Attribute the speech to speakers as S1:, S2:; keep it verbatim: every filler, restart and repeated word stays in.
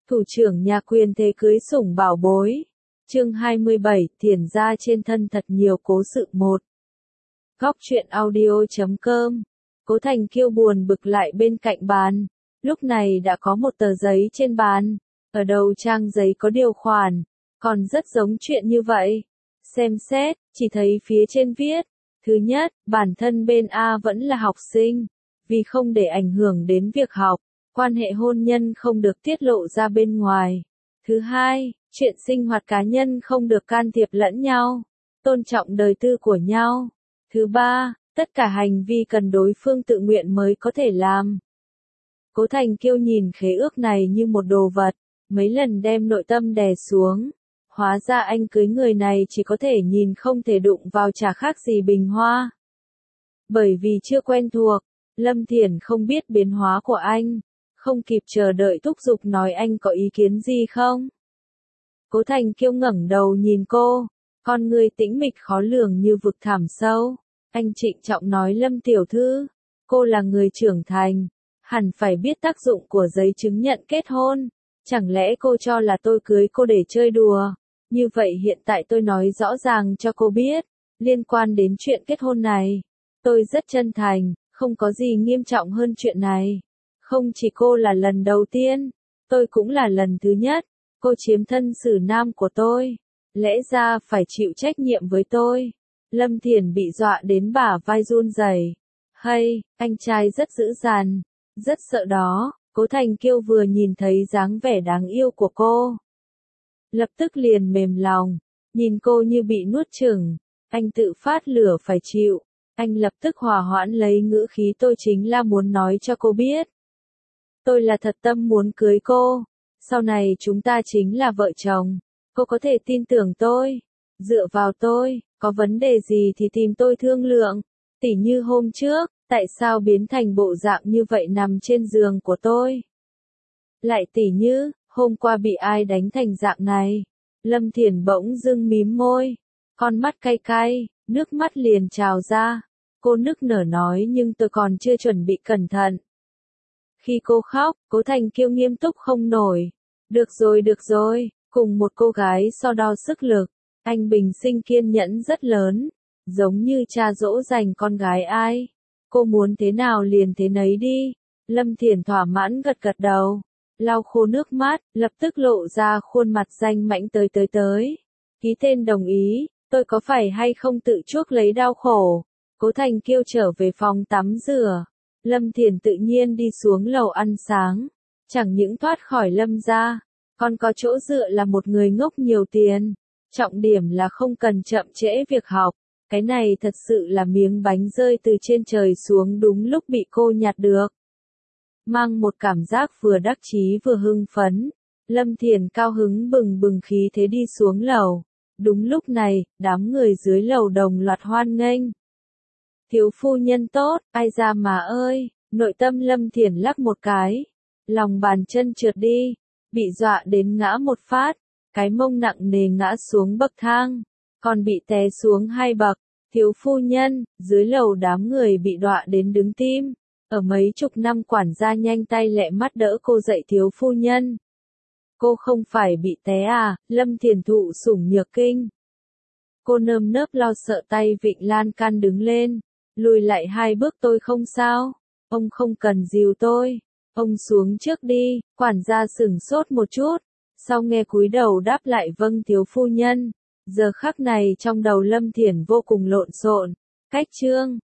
S1: Thủ trưởng nhà quyền thế cưới sủng bảo bối. Chương hai mươi bảy, thiền gia trên thân thật nhiều cố sự một. Góc truyện audio chấm com. Cố Thành Kiêu buồn bực lại bên cạnh bàn. Lúc này đã có một tờ giấy trên bàn. Ở đầu trang giấy có điều khoản. Còn rất giống chuyện như vậy. Xem xét, chỉ thấy phía trên viết. Thứ nhất, bản thân bên A vẫn là học sinh. Vì không để ảnh hưởng đến việc học, quan hệ hôn nhân không được tiết lộ ra bên ngoài. Thứ hai, chuyện sinh hoạt cá nhân không được can thiệp lẫn nhau, tôn trọng đời tư của nhau. Thứ ba, tất cả hành vi cần đối phương tự nguyện mới có thể làm. Cố Thành Kiêu nhìn khế ước này như một đồ vật, mấy lần đem nội tâm đè xuống. Hóa ra anh cưới người này chỉ có thể nhìn không thể đụng vào, chả khác gì bình hoa. Bởi vì chưa quen thuộc, Lâm Thiển không biết biến hóa của anh, không kịp chờ đợi thúc giục nói anh có ý kiến gì không. Cố Thành Kiêu ngẩng đầu nhìn cô, con người tĩnh mịch khó lường như vực thẳm sâu. Anh trịnh trọng nói, Lâm tiểu thư, cô là người trưởng thành, hẳn phải biết tác dụng của giấy chứng nhận kết hôn. Chẳng lẽ cô cho là tôi cưới cô để chơi đùa? Như vậy hiện tại tôi nói rõ ràng cho cô biết, liên quan đến chuyện kết hôn này, tôi rất chân thành, không có gì nghiêm trọng hơn chuyện này. Không chỉ cô là lần đầu tiên, tôi cũng là lần thứ nhất. Cô chiếm thân xử nam của tôi, lẽ ra phải chịu trách nhiệm với tôi. Lâm Thiển bị dọa đến bả vai run rẩy. Hay, anh trai rất dữ dằn, rất sợ đó. Cố Thành Kiêu vừa nhìn thấy dáng vẻ đáng yêu của cô, lập tức liền mềm lòng, nhìn cô như bị nuốt chửng. Anh tự phát lửa phải chịu. Anh lập tức hòa hoãn lấy ngữ khí, tôi chính là muốn nói cho cô biết. Tôi là thật tâm muốn cưới cô. Sau này chúng ta chính là vợ chồng. Cô có thể tin tưởng tôi. Dựa vào tôi, có vấn đề gì thì tìm tôi thương lượng. Tỉ như hôm trước, tại sao biến thành bộ dạng như vậy nằm trên giường của tôi? Lại tỉ như, hôm qua bị ai đánh thành dạng này? Lâm Thiển bỗng dưng mím môi, con mắt cay cay, nước mắt liền trào ra. Cô nức nở nói, nhưng tôi còn chưa chuẩn bị cẩn thận. Khi cô khóc, Cố Thành Kiêu nghiêm túc không nổi. Được rồi được rồi, cùng một cô gái so đo sức lực, anh bình sinh kiên nhẫn rất lớn, giống như cha dỗ dành con gái ai. Cô muốn thế nào liền thế nấy đi. Lâm Thiển thỏa mãn gật gật đầu, lau khô nước mắt, lập tức lộ ra khuôn mặt danh mãnh tới tới tới. Ký tên đồng ý, tôi có phải hay không tự chuốc lấy đau khổ. Cố Thành Kiêu trở về phòng tắm rửa. Lâm Thiển tự nhiên đi xuống lầu ăn sáng. Chẳng những thoát khỏi Lâm gia, còn có chỗ dựa là một người ngốc nhiều tiền. Trọng điểm là không cần chậm trễ việc học. Cái này thật sự là miếng bánh rơi từ trên trời xuống đúng lúc bị cô nhặt được. Mang một cảm giác vừa đắc chí vừa hưng phấn, Lâm Thiển cao hứng bừng bừng khí thế đi xuống lầu. Đúng lúc này, đám người dưới lầu đồng loạt hoan nghênh. Thiếu phu nhân tốt, ai ra mà ơi. Nội tâm Lâm Thiển lắc một cái, lòng bàn chân trượt đi, bị dọa đến ngã một phát, cái mông nặng nề ngã xuống bậc thang, còn bị té xuống hai bậc. Thiếu phu nhân, dưới lầu đám người bị đọa đến đứng tim. Ở mấy chục năm quản gia nhanh tay lẹ mắt đỡ cô dậy, thiếu phu nhân. Cô không phải bị té à? Lâm Thiển thụ sủng nhược kinh. Cô nơm nớp lo sợ tay vịn lan can đứng lên, lùi lại hai bước, tôi không sao. Ông không cần dìu tôi, ông xuống trước đi. Quản gia sửng sốt một chút, sau nghe cúi đầu đáp lại, vâng thiếu phu nhân. Giờ khắc này trong đầu Lâm Thiển vô cùng lộn xộn. Cách chương